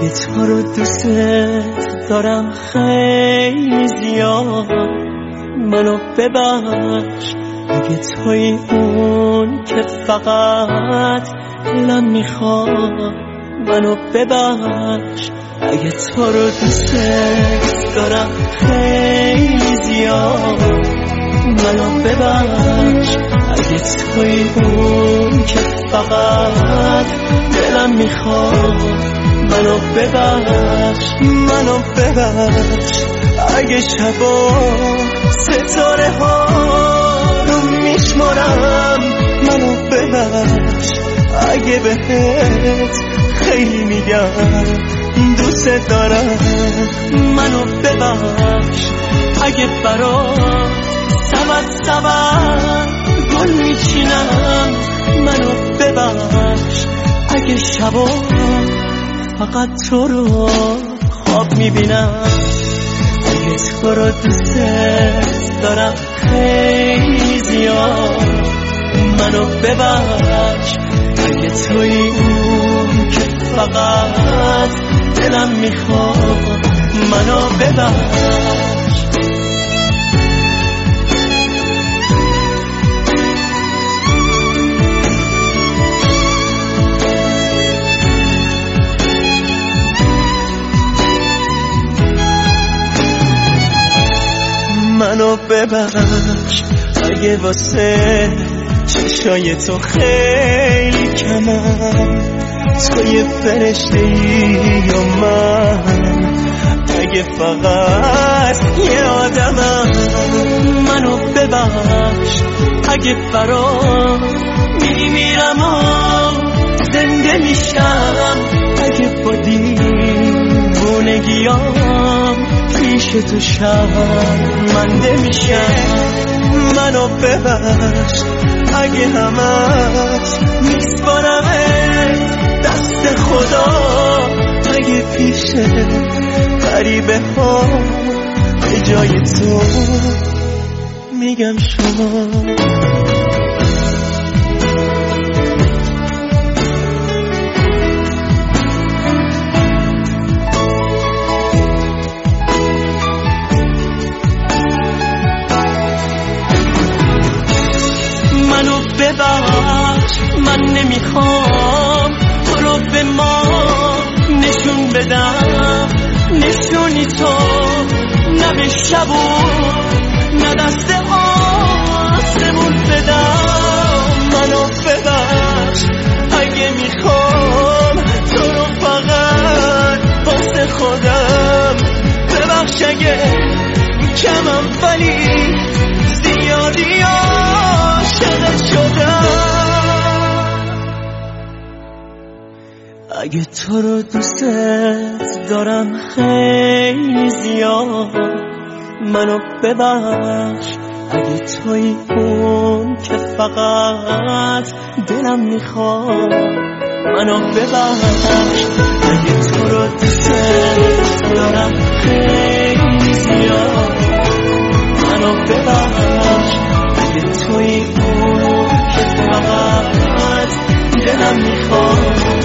اگه تو رو دوست دارم خیلی زیاد منو ببخش. اگه توی اون که فقط دلم میخواد منو ببخش. اگه تو رو دوست دارم خیلی زیاد منو ببخش. اگه توی اون که فقط دلم میخواد منو ببخش. منو ببخش. اگه شبا ستاره ها رو میشمارم منو ببخش. اگه بهت خیلی میگم دوست دارم منو ببخش. اگه برات سبد گل میچینم منو ببخش. اگه شبا فقط تو رو خواب میبینم. اگه تو رو دوست دارم خیلی زیاد منو ببخش. اگه توی اون که فقط دلم میخواد منو ببخش. منو ببخش. اگه واسه چشای تو خیلی کمم توی فرشته‌ای یا من. اگه فقط یه آدمم منو ببخش. اگه برات میمیرم و زنده میشم. اگه با دیوونگیام پیش تو شرمنده میشم منو ببخش. اگه همت میسپارمت دست خدا. اگه پیش غریبه ها به جای تو میگم شما. منو ببخش. من نمیخوام تو رو به ما نشون بدم. نشونی تو نه به شبون نه دست آسمون بدم. منو ببخش. اگه میخوام تو رو فقط واسه خودم ببخش. اگه کمم ولی زیادی عاشقت شدم. اگه تو رو دوست دارم خیلی زیاد منو ببخش. اگه توی اون که فقط دلم میخواد منو ببخش. اگه تو رو دوست دارم خیلی زیاد منو ببخش. اگه توی اون که فقط دلم میخواد